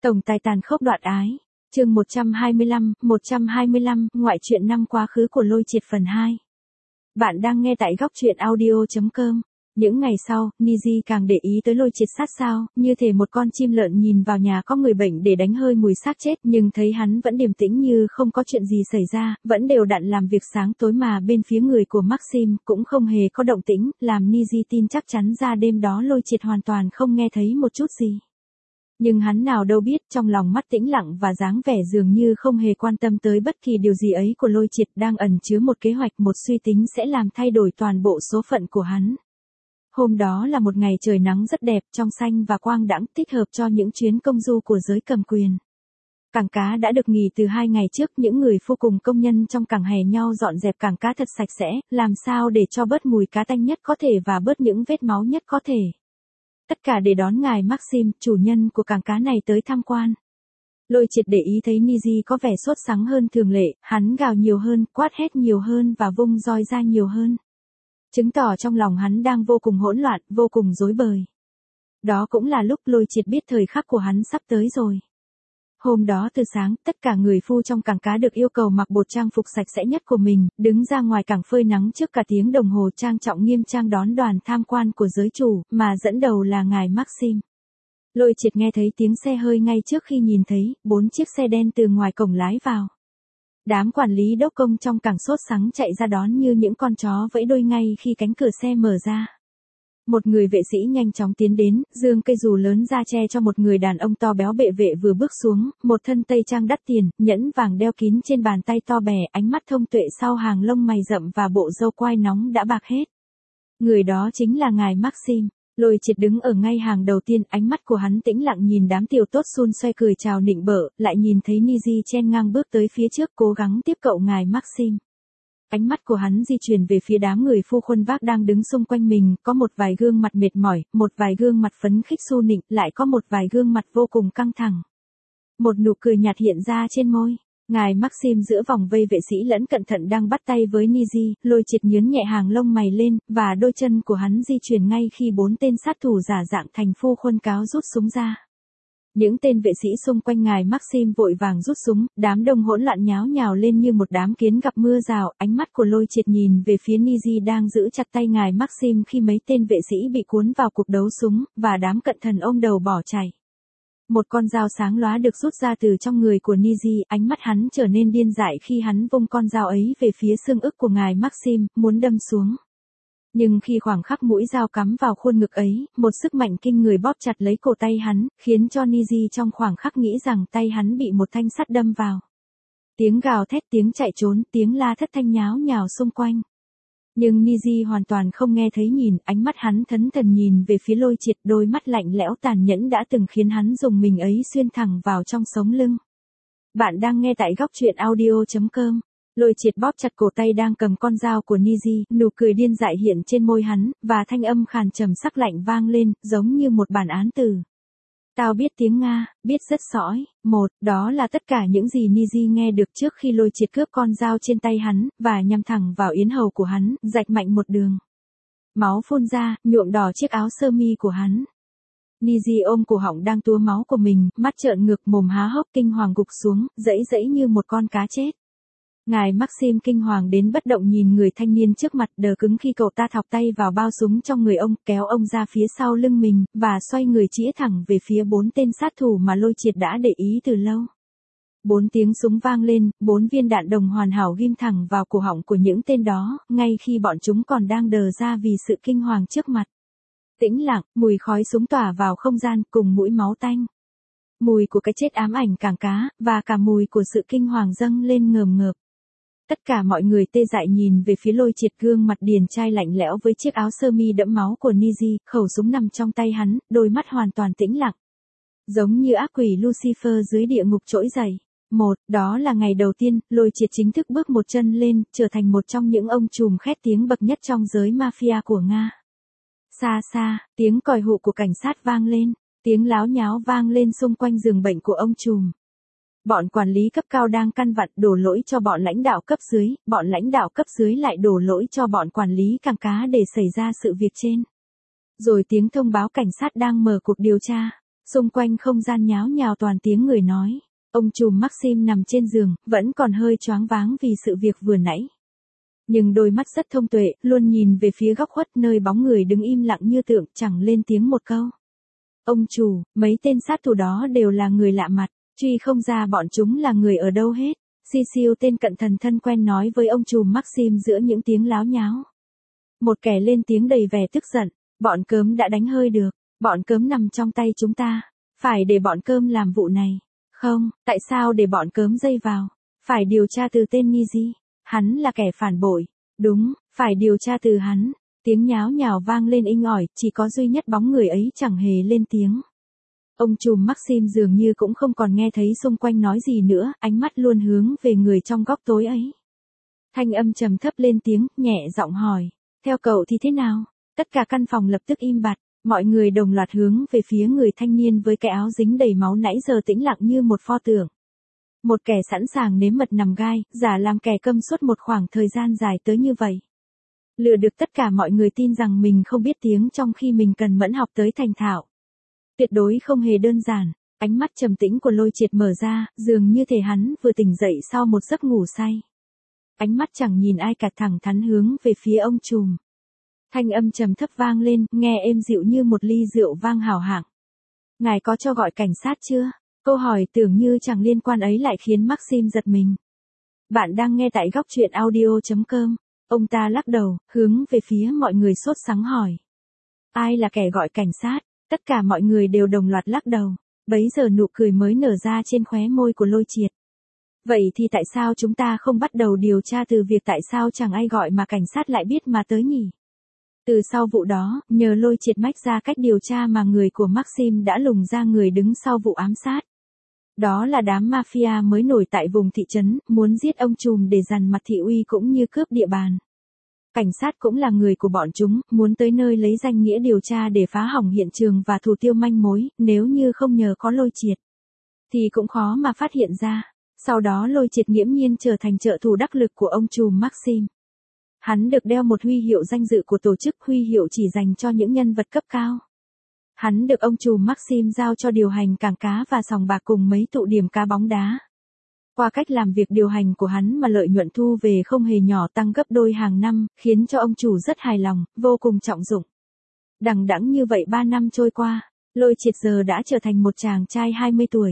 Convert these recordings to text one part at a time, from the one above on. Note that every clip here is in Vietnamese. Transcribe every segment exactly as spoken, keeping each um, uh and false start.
Tổng tài tàn khốc đoạn ái. Chương một trăm hai mươi lăm, một trăm hai mươi lăm, ngoại truyện năm quá khứ của Lôi Triệt phần hai. Bạn đang nghe tại góc truyện audio chấm com. Những ngày sau, Niji càng để ý tới Lôi Triệt sát sao, như thể một con chim lợn nhìn vào nhà có người bệnh để đánh hơi mùi xác chết, nhưng thấy hắn vẫn điềm tĩnh như không có chuyện gì xảy ra, vẫn đều đặn làm việc sáng tối mà bên phía người của Maxim cũng không hề có động tĩnh, làm Niji tin chắc chắn ra đêm đó Lôi Triệt hoàn toàn không nghe thấy một chút gì. Nhưng hắn nào đâu biết trong lòng mắt tĩnh lặng và dáng vẻ dường như không hề quan tâm tới bất kỳ điều gì ấy của Lôi Triệt đang ẩn chứa một kế hoạch, một suy tính sẽ làm thay đổi toàn bộ số phận của hắn. Hôm đó là một ngày trời nắng rất đẹp, trong xanh và quang đãng, thích hợp cho những chuyến công du của giới cầm quyền. Cảng cá đã được nghỉ từ hai ngày trước, những người phu cùng công nhân trong cảng hè nhau dọn dẹp cảng cá thật sạch sẽ, làm sao để cho bớt mùi cá tanh nhất có thể và bớt những vết máu nhất có thể. Tất cả để đón ngài Maxim, chủ nhân của cảng cá này tới tham quan. Lôi Triệt để ý thấy Niji có vẻ sốt sắng hơn thường lệ, hắn gào nhiều hơn, quát hét nhiều hơn và vung roi ra nhiều hơn. Chứng tỏ trong lòng hắn đang vô cùng hỗn loạn, vô cùng rối bời. Đó cũng là lúc Lôi Triệt biết thời khắc của hắn sắp tới rồi. Hôm đó từ sáng, tất cả người phu trong cảng cá được yêu cầu mặc bộ trang phục sạch sẽ nhất của mình, đứng ra ngoài cảng phơi nắng trước cả tiếng đồng hồ trang trọng nghiêm trang đón đoàn tham quan của giới chủ, mà dẫn đầu là ngài Maxim. Lôi Triệt nghe thấy tiếng xe hơi ngay trước khi nhìn thấy bốn chiếc xe đen từ ngoài cổng lái vào. Đám quản lý đốc công trong cảng sốt sắng chạy ra đón như những con chó vẫy đuôi ngay khi cánh cửa xe mở ra. Một người vệ sĩ nhanh chóng tiến đến, giương cây dù lớn ra che cho một người đàn ông to béo bệ vệ vừa bước xuống, một thân tây trang đắt tiền, nhẫn vàng đeo kín trên bàn tay to bè, ánh mắt thông tuệ sau hàng lông mày rậm và bộ râu quai nóng đã bạc hết. Người đó chính là ngài Maxim. Lôi Triệt đứng ở ngay hàng đầu tiên, ánh mắt của hắn tĩnh lặng nhìn đám tiểu tốt xun xoe cười chào nịnh bợ, lại nhìn thấy Niji chen ngang bước tới phía trước cố gắng tiếp cận ngài Maxim. Ánh mắt của hắn di chuyển về phía đám người phu khuân vác đang đứng xung quanh mình, có một vài gương mặt mệt mỏi, một vài gương mặt phấn khích xu nịnh, lại có một vài gương mặt vô cùng căng thẳng. Một nụ cười nhạt hiện ra trên môi. Ngài Maxim giữa vòng vây vệ sĩ lẫn cẩn thận đang bắt tay với Niji, Lôi Triệt nhướng nhẹ hàng lông mày lên, và đôi chân của hắn di chuyển ngay khi bốn tên sát thủ giả dạng thành phu khuân cáo rút súng ra. Những tên vệ sĩ xung quanh ngài Maxim vội vàng rút súng, đám đông hỗn loạn nháo nhào lên như một đám kiến gặp mưa rào, ánh mắt của Lôi Triệt nhìn về phía Niji đang giữ chặt tay ngài Maxim khi mấy tên vệ sĩ bị cuốn vào cuộc đấu súng, và đám cận thần ôm đầu bỏ chạy. Một con dao sáng lóa được rút ra từ trong người của Niji, ánh mắt hắn trở nên điên dại khi hắn vung con dao ấy về phía xương ức của ngài Maxim, muốn đâm xuống. Nhưng khi khoảng khắc mũi dao cắm vào khuôn ngực ấy, một sức mạnh kinh người bóp chặt lấy cổ tay hắn, khiến cho Niji trong khoảng khắc nghĩ rằng tay hắn bị một thanh sắt đâm vào. Tiếng gào thét, tiếng chạy trốn, tiếng la thất thanh nháo nhào xung quanh. Nhưng Niji hoàn toàn không nghe thấy nhìn, ánh mắt hắn thẫn thờ nhìn về phía Lôi Triệt, đôi mắt lạnh lẽo tàn nhẫn đã từng khiến hắn dùng mình ấy xuyên thẳng vào trong sống lưng. Bạn đang nghe tại góc truyện audio chấm com. Lôi Triệt bóp chặt cổ tay đang cầm con dao của Niji, nụ cười điên dại hiện trên môi hắn, và thanh âm khàn trầm sắc lạnh vang lên, giống như một bản án tử. Tao biết tiếng Nga, biết rất sõi. Một, đó là tất cả những gì Niji nghe được trước khi Lôi Triệt cướp con dao trên tay hắn, và nhắm thẳng vào yến hầu của hắn, rạch mạnh một đường. Máu phun ra, nhuộm đỏ chiếc áo sơ mi của hắn. Niji ôm cổ họng đang túa máu của mình, mắt trợn ngược, mồm há hốc kinh hoàng gục xuống, dẫy dẫy như một con cá chết. Ngài Maxim kinh hoàng đến bất động nhìn người thanh niên trước mặt, đờ cứng khi cậu ta thọc tay vào bao súng trong người ông, kéo ông ra phía sau lưng mình, và xoay người chĩa thẳng về phía bốn tên sát thủ mà Lôi Triệt đã để ý từ lâu. Bốn tiếng súng vang lên, bốn viên đạn đồng hoàn hảo ghim thẳng vào cổ họng của những tên đó, ngay khi bọn chúng còn đang đờ ra vì sự kinh hoàng trước mặt. Tĩnh lặng, mùi khói súng tỏa vào không gian cùng mũi máu tanh. Mùi của cái chết ám ảnh cảng cá, và cả mùi của sự kinh hoàng dâng lên ngờm ngợp. Tất cả mọi người tê dại nhìn về phía Lôi Triệt, gương mặt điển trai lạnh lẽo với chiếc áo sơ mi đẫm máu của Niji, khẩu súng nằm trong tay hắn, đôi mắt hoàn toàn tĩnh lặng. Giống như ác quỷ Lucifer dưới địa ngục trỗi dậy. Một, đó là ngày đầu tiên, Lôi Triệt chính thức bước một chân lên, trở thành một trong những ông trùm khét tiếng bậc nhất trong giới mafia của Nga. Xa xa, tiếng còi hụ của cảnh sát vang lên, tiếng láo nháo vang lên xung quanh giường bệnh của ông trùm. Bọn quản lý cấp cao đang căn vặn đổ lỗi cho bọn lãnh đạo cấp dưới, bọn lãnh đạo cấp dưới lại đổ lỗi cho bọn quản lý cảng cá để xảy ra sự việc trên. Rồi tiếng thông báo cảnh sát đang mở cuộc điều tra. Xung quanh không gian nháo nhào toàn tiếng người nói. Ông trùm Maxim nằm trên giường, vẫn còn hơi choáng váng vì sự việc vừa nãy. Nhưng đôi mắt rất thông tuệ, luôn nhìn về phía góc khuất nơi bóng người đứng im lặng như tượng, chẳng lên tiếng một câu. Ông chủ, mấy tên sát thủ đó đều là người lạ mặt, truy không ra bọn chúng là người ở đâu hết. Cecil tên cận thần thân quen nói với ông trùm Maxim giữa những tiếng láo nháo. Một kẻ lên tiếng đầy vẻ tức giận, bọn cớm đã đánh hơi được, bọn cớm nằm trong tay chúng ta, phải để bọn cơm làm vụ này. Không, tại sao để bọn cớm dây vào? Phải điều tra từ tên Nizi, hắn là kẻ phản bội. Đúng, phải điều tra từ hắn. Tiếng nháo nhào vang lên inh ỏi, chỉ có duy nhất bóng người ấy chẳng hề lên tiếng. Ông trùm Maxim dường như cũng không còn nghe thấy xung quanh nói gì nữa, ánh mắt luôn hướng về người trong góc tối ấy. Thanh âm trầm thấp lên tiếng, nhẹ giọng hỏi, theo cậu thì thế nào? Tất cả căn phòng lập tức im bặt, mọi người đồng loạt hướng về phía người thanh niên với cái áo dính đầy máu nãy giờ tĩnh lặng như một pho tượng. Một kẻ sẵn sàng nếm mật nằm gai, giả làm kẻ câm suốt một khoảng thời gian dài tới như vậy. Lừa được tất cả mọi người tin rằng mình không biết tiếng trong khi mình cần mẫn học tới thành thạo. Tuyệt đối không hề đơn giản, ánh mắt trầm tĩnh của Lôi Triệt mở ra, dường như thể hắn vừa tỉnh dậy sau một giấc ngủ say. Ánh mắt chẳng nhìn ai cả, thẳng thắn hướng về phía ông trùm. Thanh âm trầm thấp vang lên, nghe êm dịu như một ly rượu vang hào hạng. Ngài có cho gọi cảnh sát chưa? Câu hỏi tưởng như chẳng liên quan ấy lại khiến Maxim giật mình. Bạn đang nghe tại góc truyện audio chấm com. Ông ta lắc đầu, hướng về phía mọi người sốt sắng hỏi. Ai là kẻ gọi cảnh sát? Tất cả mọi người đều đồng loạt lắc đầu. Bấy giờ nụ cười mới nở ra trên khóe môi của Lôi Triệt. Vậy thì tại sao chúng ta không bắt đầu điều tra từ việc tại sao chẳng ai gọi mà cảnh sát lại biết mà tới nhỉ? Từ sau vụ đó, nhờ Lôi Triệt mách ra cách điều tra mà người của Maxim đã lùng ra người đứng sau vụ ám sát. Đó là đám mafia mới nổi tại vùng thị trấn, muốn giết ông trùm để dằn mặt thị uy cũng như cướp địa bàn. Cảnh sát cũng là người của bọn chúng, muốn tới nơi lấy danh nghĩa điều tra để phá hỏng hiện trường và thủ tiêu manh mối, nếu như không nhờ có Lôi Triệt, thì cũng khó mà phát hiện ra. Sau đó Lôi Triệt nghiễm nhiên trở thành trợ thủ đắc lực của ông trùm Maxim. Hắn được đeo một huy hiệu danh dự của tổ chức, huy hiệu chỉ dành cho những nhân vật cấp cao. Hắn được ông trùm Maxim giao cho điều hành cảng cá và sòng bạc cùng mấy tụ điểm cá bóng đá. Qua cách làm việc điều hành của hắn mà lợi nhuận thu về không hề nhỏ, tăng gấp đôi hàng năm, khiến cho ông chủ rất hài lòng, vô cùng trọng dụng. Đằng đẵng như vậy ba năm trôi qua, Lôi Triệt giờ đã trở thành một chàng trai hai mươi tuổi.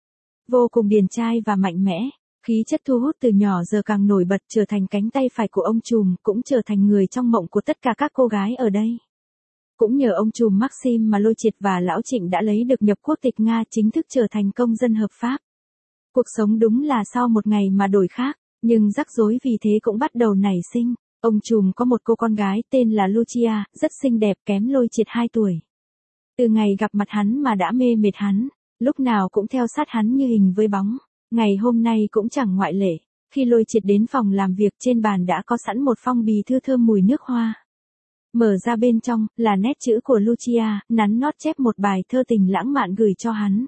Vô cùng điển trai và mạnh mẽ, khí chất thu hút từ nhỏ giờ càng nổi bật, trở thành cánh tay phải của ông trùm, cũng trở thành người trong mộng của tất cả các cô gái ở đây. Cũng nhờ ông trùm Maxim mà Lôi Triệt và Lão Trịnh đã lấy được nhập quốc tịch Nga, chính thức trở thành công dân hợp pháp. Cuộc sống đúng là sau một ngày mà đổi khác, nhưng rắc rối vì thế cũng bắt đầu nảy sinh. Ông trùm có một cô con gái tên là Lucia, rất xinh đẹp, kém Lôi Triệt hai tuổi. Từ ngày gặp mặt hắn mà đã mê mệt hắn, lúc nào cũng theo sát hắn như hình với bóng. Ngày hôm nay cũng chẳng ngoại lệ, khi Lôi Triệt đến phòng làm việc, trên bàn đã có sẵn một phong bì thư thơm mùi nước hoa. Mở ra bên trong, là nét chữ của Lucia, nắn nót chép một bài thơ tình lãng mạn gửi cho hắn.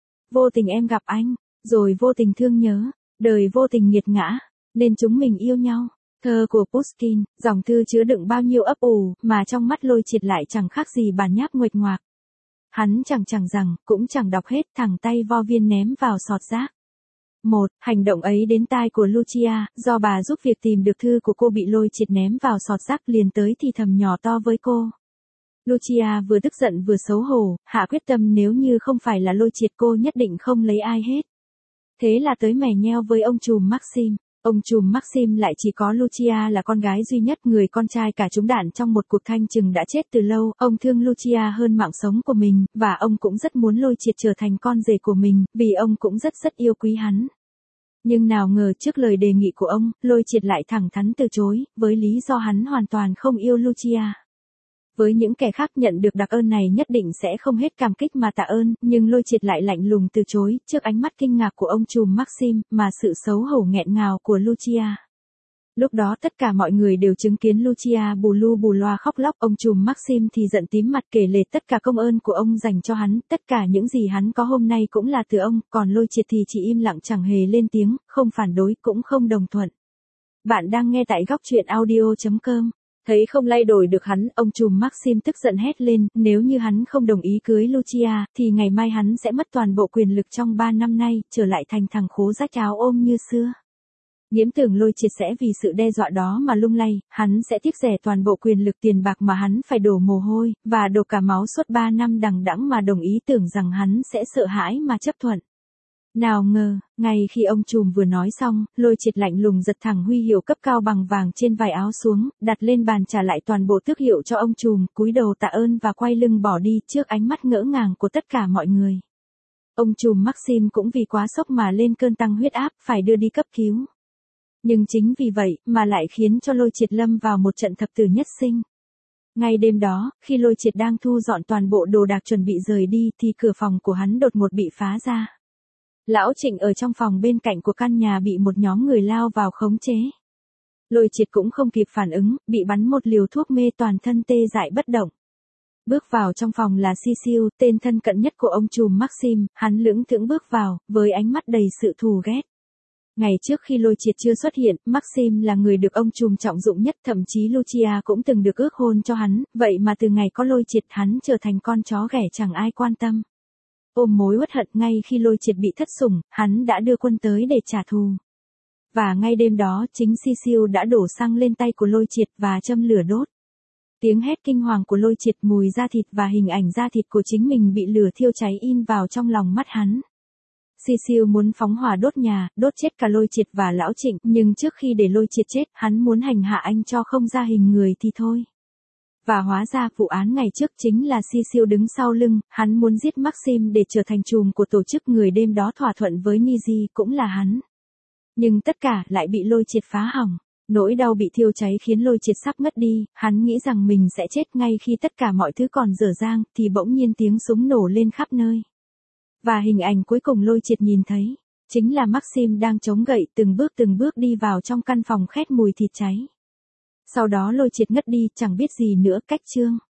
Vô tình em gặp anh, rồi vô tình thương nhớ, đời vô tình nghiệt ngã, nên chúng mình yêu nhau. Thơ của Pushkin, dòng thư chứa đựng bao nhiêu ấp ủ, mà trong mắt Lôi Triệt lại chẳng khác gì bản nháp nguệch ngoạc. Hắn chẳng chẳng rằng, cũng chẳng đọc hết, thẳng tay vo viên ném vào sọt rác. Một, hành động ấy đến tai của Lucia, do bà giúp việc tìm được thư của cô bị Lôi Triệt ném vào sọt rác, liền tới thì thầm nhỏ to với cô. Lucia vừa tức giận vừa xấu hổ, hạ quyết tâm nếu như không phải là Lôi Triệt cô nhất định không lấy ai hết. Thế là tới mè nheo với ông trùm Maxim. Ông trùm Maxim lại chỉ có Lucia là con gái duy nhất, người con trai cả trúng đạn trong một cuộc thanh trừng đã chết từ lâu. Ông thương Lucia hơn mạng sống của mình, và ông cũng rất muốn Lôi Triệt trở thành con rể của mình, vì ông cũng rất rất yêu quý hắn. Nhưng nào ngờ trước lời đề nghị của ông, Lôi Triệt lại thẳng thắn từ chối, với lý do hắn hoàn toàn không yêu Lucia. Với những kẻ khác nhận được đặc ơn này nhất định sẽ không hết cảm kích mà tạ ơn, nhưng Lôi Triệt lại lạnh lùng từ chối, trước ánh mắt kinh ngạc của ông trùm Maxim, mà sự xấu hổ nghẹn ngào của Lucia. Lúc đó tất cả mọi người đều chứng kiến Lucia bù lu bù loa khóc lóc, ông trùm Maxim thì giận tím mặt kể lể tất cả công ơn của ông dành cho hắn, tất cả những gì hắn có hôm nay cũng là từ ông, còn Lôi Triệt thì chỉ im lặng chẳng hề lên tiếng, không phản đối cũng không đồng thuận. Bạn đang nghe tại góc truyện audio chấm com. Thấy không lay đổi được hắn, ông trùm Maxim tức giận hét lên, nếu như hắn không đồng ý cưới Lucia, thì ngày mai hắn sẽ mất toàn bộ quyền lực trong ba năm nay, trở lại thành thằng khố rách áo ôm như xưa. Nghiễm tưởng Lôi Triệt sẽ vì sự đe dọa đó mà lung lay, hắn sẽ tiếc rẻ toàn bộ quyền lực tiền bạc mà hắn phải đổ mồ hôi, và đổ cả máu suốt ba năm đằng đẵng mà đồng ý, tưởng rằng hắn sẽ sợ hãi mà chấp thuận. Nào ngờ, ngay khi ông trùm vừa nói xong, Lôi Triệt lạnh lùng giật thẳng huy hiệu cấp cao bằng vàng trên vải áo xuống, đặt lên bàn trả lại toàn bộ tước hiệu cho ông trùm, cúi đầu tạ ơn và quay lưng bỏ đi trước ánh mắt ngỡ ngàng của tất cả mọi người. Ông trùm Maxim cũng vì quá sốc mà lên cơn tăng huyết áp, phải đưa đi cấp cứu. Nhưng chính vì vậy mà lại khiến cho Lôi Triệt lâm vào một trận thập tử nhất sinh. Ngay đêm đó, khi Lôi Triệt đang thu dọn toàn bộ đồ đạc chuẩn bị rời đi thì cửa phòng của hắn đột ngột bị phá ra. Lão Trịnh ở trong phòng bên cạnh của căn nhà bị một nhóm người lao vào khống chế. Lôi Triệt cũng không kịp phản ứng, bị bắn một liều thuốc mê, toàn thân tê dại bất động. Bước vào trong phòng là Cecil, tên thân cận nhất của ông trùm Maxim, hắn lững thững bước vào, với ánh mắt đầy sự thù ghét. Ngày trước khi Lôi Triệt chưa xuất hiện, Maxim là người được ông trùm trọng dụng nhất, thậm chí Lucia cũng từng được ước hôn cho hắn, vậy mà từ ngày có Lôi Triệt hắn trở thành con chó ghẻ chẳng ai quan tâm. Ôm mối uất hận, ngay khi Lôi Triệt bị thất sủng, hắn đã đưa quân tới để trả thù. Và ngay đêm đó, chính Cecil đã đổ xăng lên tay của Lôi Triệt và châm lửa đốt. Tiếng hét kinh hoàng của Lôi Triệt, mùi da thịt và hình ảnh da thịt của chính mình bị lửa thiêu cháy in vào trong lòng mắt hắn. Cecil muốn phóng hỏa đốt nhà, đốt chết cả Lôi Triệt và Lão Trịnh, nhưng trước khi để Lôi Triệt chết, hắn muốn hành hạ anh cho không ra hình người thì thôi. Và hóa ra vụ án ngày trước chính là Cecil đứng sau lưng, hắn muốn giết Maxim để trở thành trùm của tổ chức người đêm đó thỏa thuận với Nizi, cũng là hắn. Nhưng tất cả lại bị Lôi Triệt phá hỏng. Nỗi đau bị thiêu cháy khiến Lôi Triệt sắp ngất đi, hắn nghĩ rằng mình sẽ chết. Ngay khi tất cả mọi thứ còn dở dang, thì bỗng nhiên tiếng súng nổ lên khắp nơi. Và hình ảnh cuối cùng Lôi Triệt nhìn thấy, chính là Maxim đang chống gậy từng bước từng bước đi vào trong căn phòng khét mùi thịt cháy. Sau đó Lôi Triệt ngất đi, chẳng biết gì nữa. Cách chương